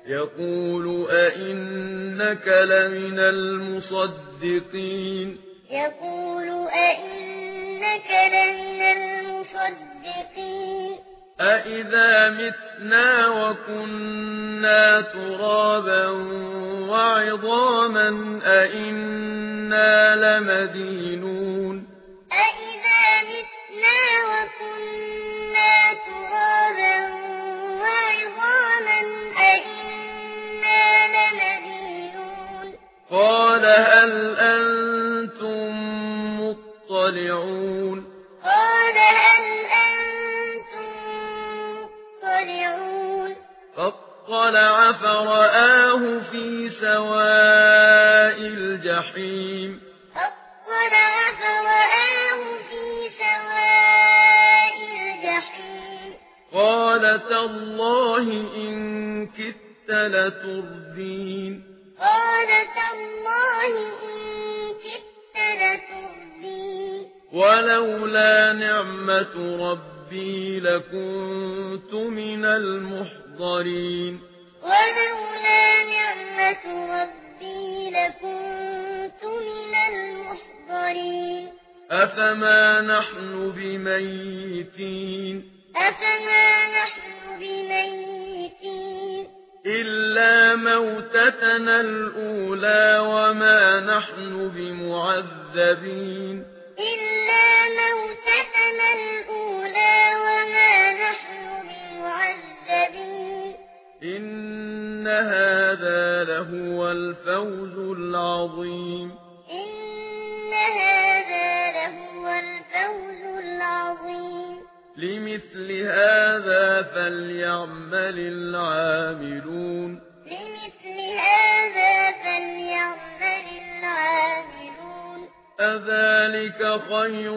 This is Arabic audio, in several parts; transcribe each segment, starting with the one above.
يقول أئنك لمن المصدقين يقول أئنك لمن المصدقين أئذا متنا وكنا ترابا وعظاما أئنا لمدينون أئذا متنا وكنا ترابا وعظاما أئنا لمدينون قال هل أنتم مطلعون قال هل أنتم مطلعون فاطلع فرآه في سواء الجحيم فاطلع فرآه في سواء الجحيم قال تالله إن كدت لتردين قال تالله إن كدت لتردين ولولا نعمة ربي لكنت من المحضرين ولولا نعمة ربي لكنت من المحضرين أفما نحن بميتين أفما نحن بميتين إلا موتتنا الأولى وما نحن بمعذبين إلا موتتنا الأولى وما نحن بمعذبين إن هذا لهو الفوز العظيم إن هذا لهو الفوز العظيم لمثل هذا فليعمل العاملون لمثل هذا فليعمل العاملون أذلك خير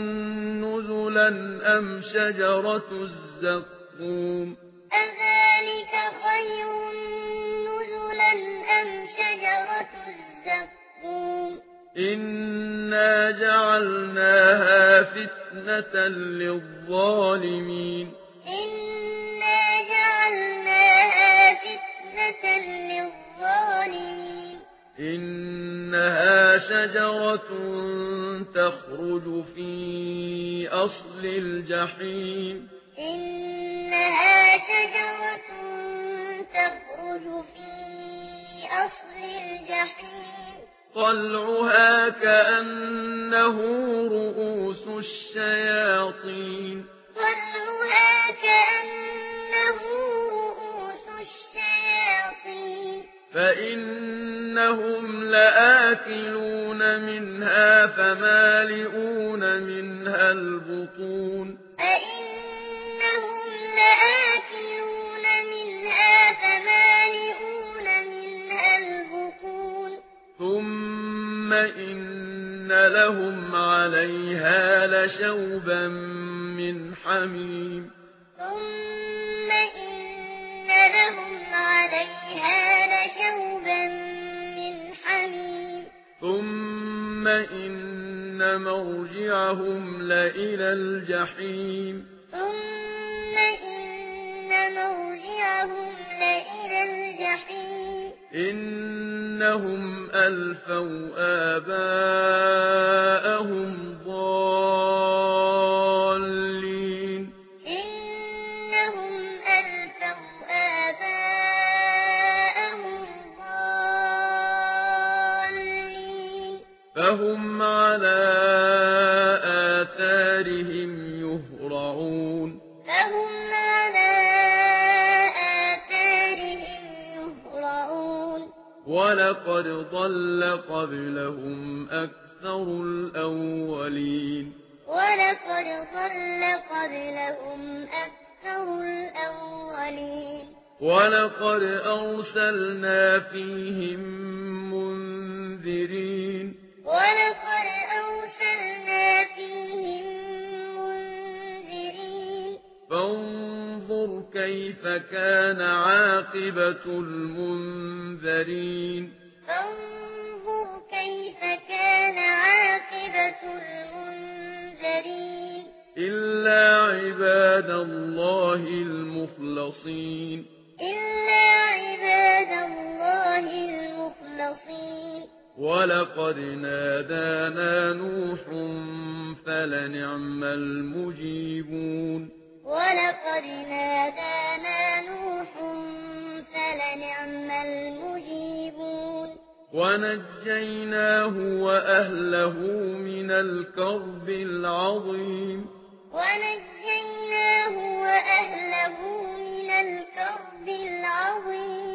نزلا أم شجرة الزقوم أذلك خير نزلا أم شجرة الزقوم إنا جعلناها فتنة للظالمين إنا جعلناها فتنة للظالمين إنها شجرة تخرج في أصل الجحيم إنها شجرة تخرج في أصل الجحيم طلعها كأنه رؤوس الشياطين طلعها كأنه رؤوس الشياطين فإنهم لآكلون منها فمالئون منها البطون فإنهم لآكلون منها فمالئون منها البطون ثم إن لهم عليها لشوبا من حميم ثم إن لهم عليها لشوبا من حميم ثم إن مرجعهم لإلى الجحيم ثم إن مرجعهم لإلى الجحيم إنهم ألفوا آباءهم ضالين إنهم ألفوا آباءهم ضالين فهم على آثارهم يهرعون فهم على آثارهم يهرعون ولقد ضل قبلهم أكثر الأولين ولقد ضل قبلهم أكثر الأولين ولقد أرسلنا فيهم منذرين ولقد أرسلنا فيهم منذرين فانظر كيف كان عاقبة المنذرين فانظر كيف كان عاقبة المنذرين إلا عباد الله المخلصين إلا عباد ولقد نادانا نوح فلنعم المجيبون ولقد نادانا نوح فلنعم المجيبون ونجيناه وأهله من الكرب العظيم ونجيناه وأهله من الكرب العظيم